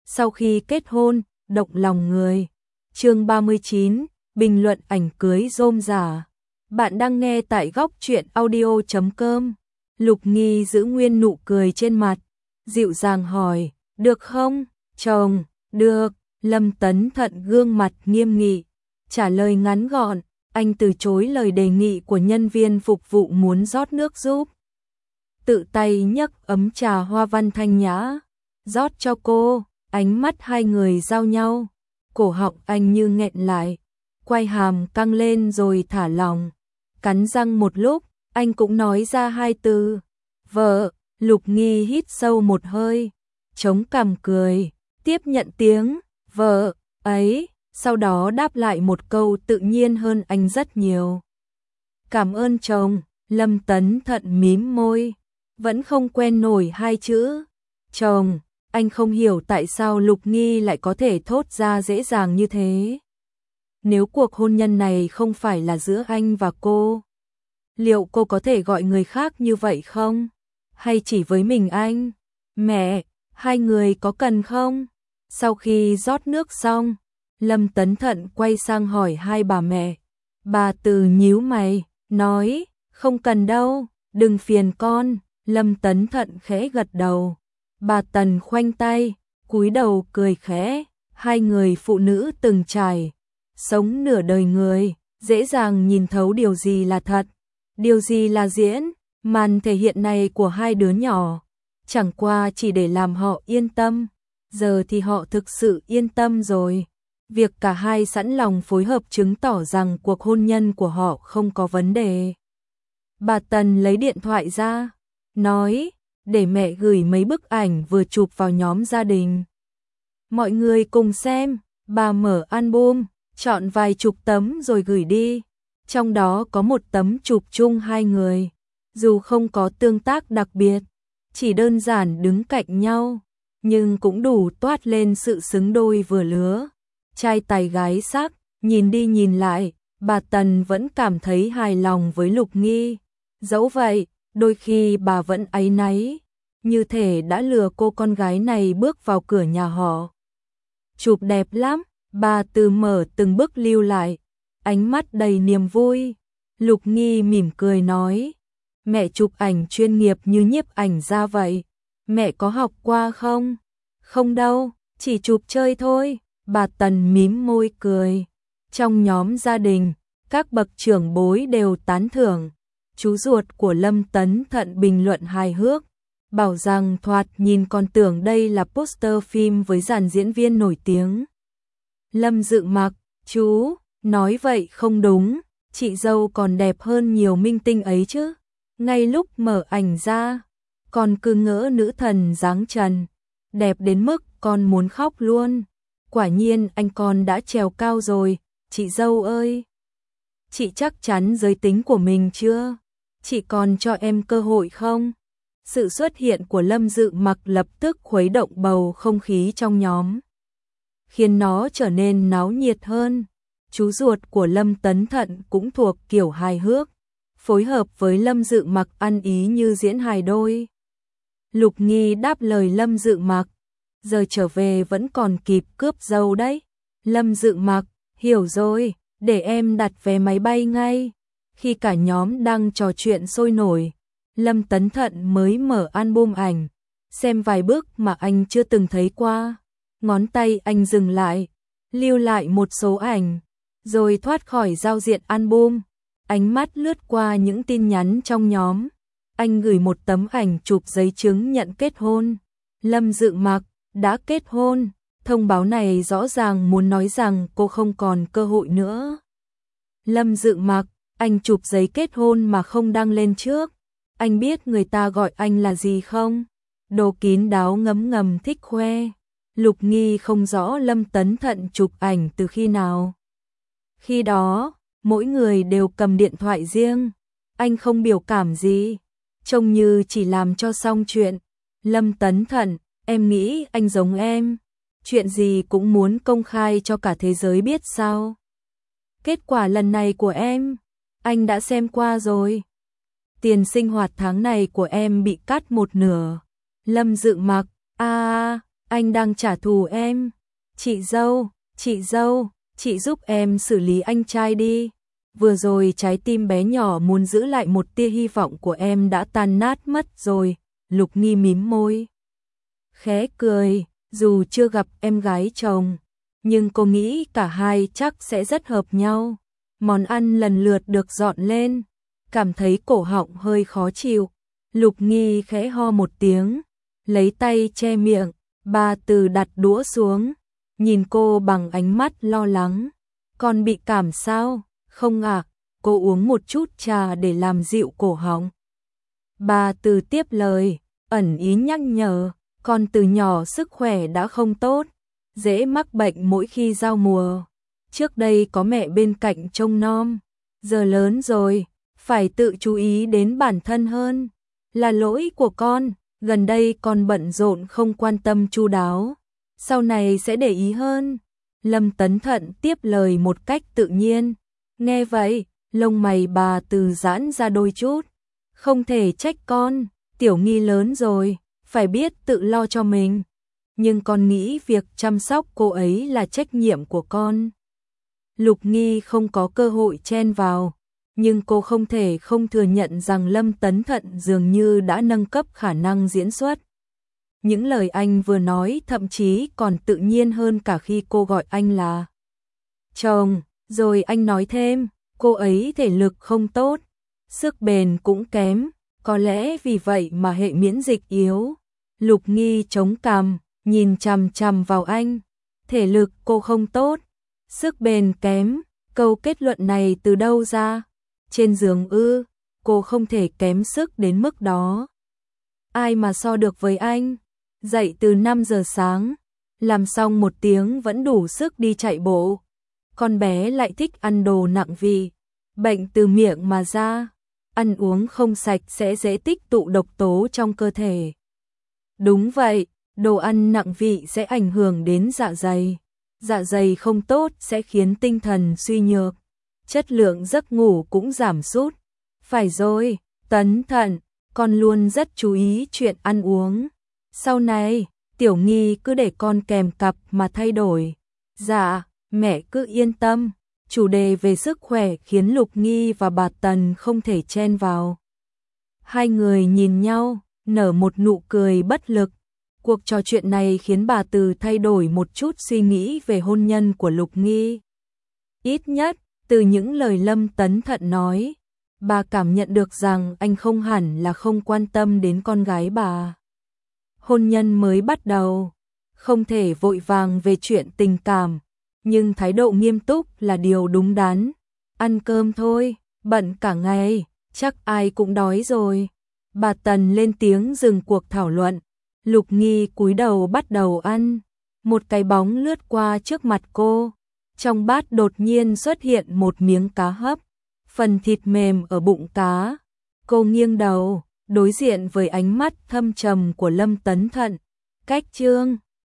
sau khi kết hôn, động lòng người. Chương 39, bình luận ảnh cưới rôm rả. Bạn đang nghe tại góc truyện audio.com. Lục Nghi giữ nguyên nụ cười trên mặt, dịu dàng hỏi, được không, chồng? Được. Lâm Tấn Thận gương mặt nghiêm nghị, trả lời ngắn gọn, anh từ chối lời đề nghị của nhân viên phục vụ muốn rót nước giúp. Tự tay nhấc ấm trà hoa văn thanh nhã, rót cho cô, ánh mắt hai người giao nhau, cổ họng anh như nghẹn lại, quai hàm căng lên rồi thả lỏng, cắn răng một lúc, anh cũng nói ra hai từ, vợ. Lục Nghi hít sâu một hơi, chống cằm cười, tiếp nhận tiếng vợ ấy, sau đó đáp lại một câu tự nhiên hơn anh rất nhiều. Cảm ơn chồng. Lâm Tấn Thận mím môi, vẫn không quen nổi hai chữ chồng. Anh không hiểu tại sao Lục Nghi lại có thể thốt ra dễ dàng như thế. Nếu cuộc hôn nhân này không phải là giữa anh và cô, liệu cô có thể gọi người khác như vậy không? Hay chỉ với mình anh? Mẹ, hai người có cần không? Sau khi rót nước xong, Lâm Tấn Thận quay sang hỏi hai bà mẹ. Bà Từ nhíu mày, nói, không cần đâu, đừng phiền con. Lâm Tấn Thận khẽ gật đầu. Bà Tần khoanh tay, cúi đầu cười khẽ. Hai người phụ nữ từng trải sống nửa đời người, dễ dàng nhìn thấu điều gì là thật, điều gì là diễn. Màn thể hiện này của hai đứa nhỏ chẳng qua chỉ để làm họ yên tâm. Giờ thì họ thực sự yên tâm rồi. Việc cả hai sẵn lòng phối hợp chứng tỏ rằng cuộc hôn nhân của họ không có vấn đề. Bà Tần lấy điện thoại ra, nói, để mẹ gửi mấy bức ảnh vừa chụp vào nhóm gia đình. Mọi người cùng xem. Bà mở album, chọn vài chục tấm rồi gửi đi. Trong đó có một tấm chụp chung hai người, dù không có tương tác đặc biệt, chỉ đơn giản đứng cạnh nhau, nhưng cũng đủ toát lên sự xứng đôi vừa lứa. Trai tài gái sắc, nhìn đi nhìn lại, bà Tần vẫn cảm thấy hài lòng với Lục Nghi. Dẫu vậy, đôi khi bà vẫn áy náy, như thể đã lừa cô con gái này bước vào cửa nhà họ. Chụp đẹp lắm, bà Từ mở từng bức lưu lại, ánh mắt đầy niềm vui. Lục Nghi mỉm cười nói, mẹ chụp ảnh chuyên nghiệp như nhiếp ảnh ra vậy. Mẹ có học qua không? Không đâu, chỉ chụp chơi thôi. Bà Tần mím môi cười. Trong nhóm gia đình, các bậc trưởng bối đều tán thưởng. Chú ruột của Lâm Tấn Thận bình luận hài hước, bảo rằng thoạt nhìn còn tưởng đây là poster phim với dàn diễn viên nổi tiếng. Lâm Dự Mặc, chú, nói vậy không đúng, chị dâu còn đẹp hơn nhiều minh tinh ấy chứ. Ngay lúc mở ảnh ra, con cứ ngỡ nữ thần dáng trần, đẹp đến mức con muốn khóc luôn. Quả nhiên anh con đã trèo cao rồi, chị dâu ơi. Chị chắc chắn giới tính của mình chưa? Chị còn cho em cơ hội không? Sự xuất hiện của Lâm Dự Mặc lập tức khuấy động bầu không khí trong nhóm, khiến nó trở nên náo nhiệt hơn. Chú ruột của Lâm Tấn Thận cũng thuộc kiểu hài hước, phối hợp với Lâm Dự Mặc ăn ý như diễn hài đôi. Lục Nghi đáp lời Lâm Dự Mặc, giờ trở về vẫn còn kịp cướp dâu đấy. Lâm Dự Mặc, hiểu rồi, để em đặt vé máy bay ngay. Khi cả nhóm đang trò chuyện sôi nổi, Lâm Tấn Thận mới mở album ảnh, xem vài bức mà anh chưa từng thấy qua. Ngón tay anh dừng lại, lưu lại một số ảnh, rồi thoát khỏi giao diện album. Ánh mắt lướt qua những tin nhắn trong nhóm. Anh gửi một tấm ảnh chụp giấy chứng nhận kết hôn. Lâm Dự Mặc đã kết hôn. Thông báo này rõ ràng muốn nói rằng cô không còn cơ hội nữa. Lâm Dự Mặc, anh chụp giấy kết hôn mà không đăng lên trước. Anh biết người ta gọi anh là gì không? Đồ kín đáo ngấm ngầm thích khoe. Lục Nghi không rõ Lâm Tấn Thận chụp ảnh từ khi nào. Khi đó, mỗi người đều cầm điện thoại riêng. Anh không biểu cảm gì, trông như chỉ làm cho xong chuyện. Lâm Tấn Thận, em nghĩ anh giống em, chuyện gì cũng muốn công khai cho cả thế giới biết sao? Kết quả lần này của em, anh đã xem qua rồi. Tiền sinh hoạt tháng này của em bị cắt một nửa. Lâm Dự Mặc, Anh đang trả thù em. Chị dâu, chị giúp em xử lý anh trai đi. Vừa rồi trái tim bé nhỏ muốn giữ lại một tia hy vọng của em đã tan nát mất rồi. Lục Nghi mím môi, khẽ cười, dù chưa gặp em gái chồng, nhưng cô nghĩ cả hai chắc sẽ rất hợp nhau. Món ăn lần lượt được dọn lên, cảm thấy cổ họng hơi khó chịu. Lục Nghi khẽ ho một tiếng, lấy tay che miệng, Bà Từ đặt đũa xuống, nhìn cô bằng ánh mắt lo lắng. Con bị cảm sao? Không ạ, cô uống một chút trà để làm dịu cổ họng. Bà Từ tiếp lời, ẩn ý nhắc nhở, con từ nhỏ sức khỏe đã không tốt, dễ mắc bệnh mỗi khi giao mùa. Trước đây có mẹ bên cạnh trông nom, giờ lớn rồi, phải tự chú ý đến bản thân hơn. Là lỗi của con, gần đây con bận rộn không quan tâm chu đáo, sau này sẽ để ý hơn. Lâm Tấn Thận tiếp lời một cách tự nhiên. Nghe vậy, lông mày bà Từ giãn ra đôi chút. Không thể trách con, Tiểu Nghi lớn rồi, phải biết tự lo cho mình. Nhưng con nghĩ việc chăm sóc cô ấy là trách nhiệm của con. Lục Nghi không có cơ hội chen vào, nhưng cô không thể không thừa nhận rằng Lâm Tấn Thận dường như đã nâng cấp khả năng diễn xuất. Những lời anh vừa nói thậm chí còn tự nhiên hơn cả khi cô gọi anh là chồng. Rồi anh nói thêm, cô ấy thể lực không tốt, sức bền cũng kém, có lẽ vì vậy mà hệ miễn dịch yếu. Lục Nghi chống cằm, nhìn chằm chằm vào anh. Thể lực cô không tốt, sức bền kém, câu kết luận này từ đâu ra? Trên giường ư? Cô không thể kém sức đến mức đó. Ai mà so được với anh? Dậy từ 5 giờ sáng, làm xong 1 tiếng vẫn đủ sức đi chạy bộ. Con bé lại thích ăn đồ nặng vị, bệnh từ miệng mà ra, ăn uống không sạch sẽ dễ tích tụ độc tố trong cơ thể. Đúng vậy, đồ ăn nặng vị sẽ ảnh hưởng đến dạ dày. Dạ dày không tốt sẽ khiến tinh thần suy nhược, chất lượng giấc ngủ cũng giảm sút. Phải rồi, Tấn Thận, con luôn rất chú ý chuyện ăn uống. Sau này, Tiểu Nghi cứ để con kèm cặp mà thay đổi. Dạ, mẹ cứ yên tâm. Chủ đề về sức khỏe khiến Lục Nghi và bà Tần không thể chen vào. Hai người nhìn nhau, nở một nụ cười bất lực. Cuộc trò chuyện này khiến bà Từ thay đổi một chút suy nghĩ về hôn nhân của Lục Nghi. Ít nhất, từ những lời Lâm Tấn Thận nói, bà cảm nhận được rằng anh không hẳn là không quan tâm đến con gái bà. Hôn nhân mới bắt đầu, không thể vội vàng về chuyện tình cảm, nhưng thái độ nghiêm túc là điều đúng đắn. Ăn cơm thôi, bận cả ngày, chắc ai cũng đói rồi. Bà Tần lên tiếng dừng cuộc thảo luận. Lục Nghi cúi đầu bắt đầu ăn. Một cái bóng lướt qua trước mặt cô. Trong bát đột nhiên xuất hiện một miếng cá hấp, phần thịt mềm ở bụng cá. Cô nghiêng đầu, đối diện với ánh mắt thâm trầm của Lâm Tấn Thận. Cách Trương